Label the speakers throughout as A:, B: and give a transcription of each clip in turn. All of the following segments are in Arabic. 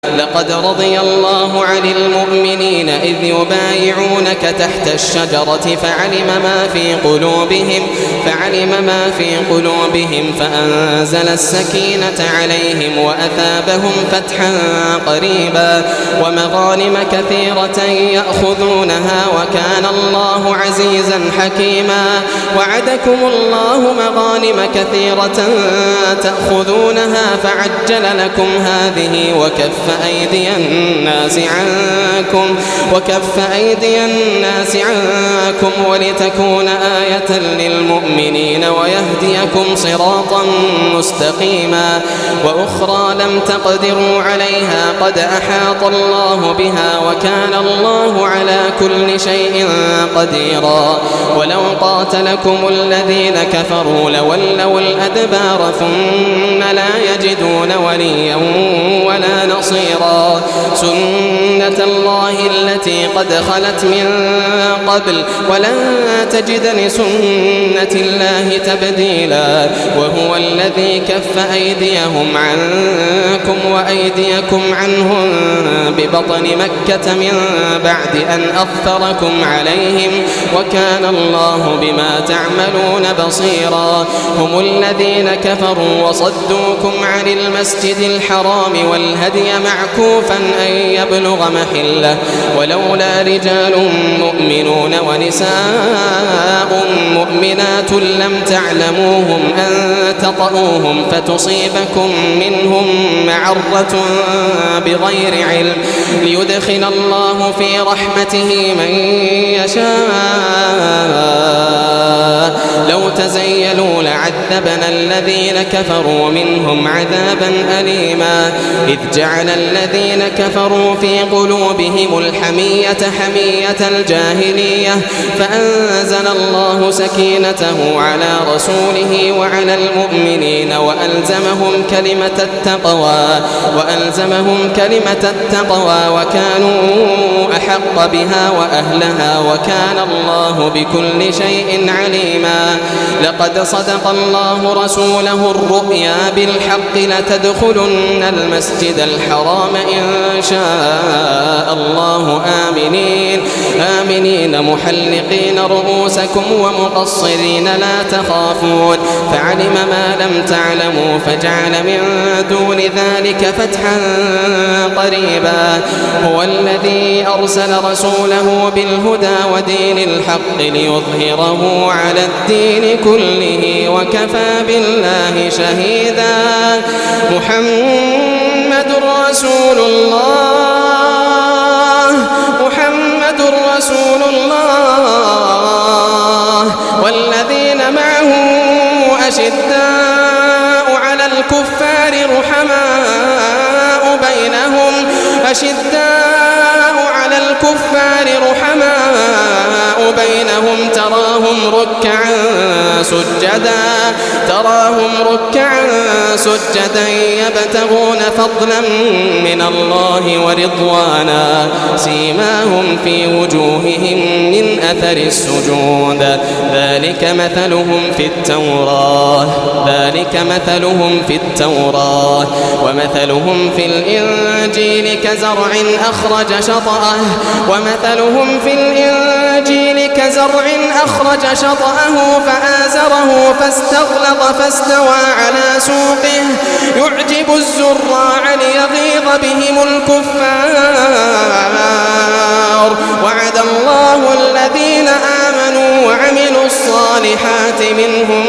A: لقد رضي الله عن المؤمنين إذ يبايعونك تحت الشجرة فعلم ما في قلوبهم فأنزل السكينة عليهم وأثابهم فتحا قريبا ومغانم كثيرة يأخذونها وكان الله عزيزا حكيما. وعدكم الله مغانم كثيرة تأخذونها فعجل لكم هذه وكف أيدي الناس عنكم ولتكون آية للمؤمنين ويهديكم صراطا مستقيما. وأخرى لم تقدروا عليها قد أحاط الله بها وكان الله على كل شيء قديرا. ولو قاتلكم الذين كفروا لولوا الأدبار ثم لا يجدون وليا ولا نصيرا. سنة الله التي قد خلت من قبل ولن تجد لسنة الله تبديلا. وهو الذي كف أيديهم عنكم وأيديكم عنهم ببطن مكة من بعد أن أظفركم عليهم وكان الله بما تعملون بصيرا. هم الذين كفروا وصدوكم عن المسجد الحرام والهدي معكوفا أن يبلغ محله ولولا رجال مؤمنون ونساء مؤمنات لم تعلموهم أن تطؤوهم فتصيبكم منهم معرة بغير علم ليدخل الله في رحمته من يشاء. لو تزيلوا لعذبنا الذين كفروا منهم عذابا أليما. إذ جعل الذين كفروا في قلوبهم الحمية حمية الجاهلية فأنزل الله سكينته على رسوله وعلى المؤمنين وألزمهم كلمة التقوى وكانوا أحق بها وأهلها وكان الله بكل شيء عليما. لقد صدق الله رسوله الرؤيا بالحق لتدخلن المسجد الحرام إن شاء الله آمنين محلقين رؤوسكم ومقصرين لا تخافون فعلم ما لم تعلموا فجعل من دون ذلك فتحا قريبا. هو الذي أرسل رسوله بالهدى ودين الحق ليظهره على الدين كله وكفى بالله شهيدا. محمد رسول الله والذين معه أشداء على الكفار رحماء بينهم تراهم ركعا سجدا يبتغون فضلا من الله ورضوانا سيماهم في وجوههم من أثر السجود ذلك مثلهم في التوراة ومثلهم في الإنجيل كزرع أخرج شطأه فآزره فاستغلظ فاستوى على سوقه يعجب الزراع ليغيظ بهم الكفار. وعد الله الذين آمنوا وعملوا الصالحات منهم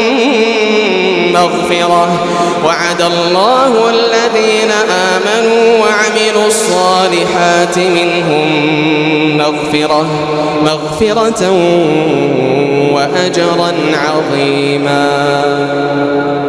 A: مغفرة وأجرا عظيما.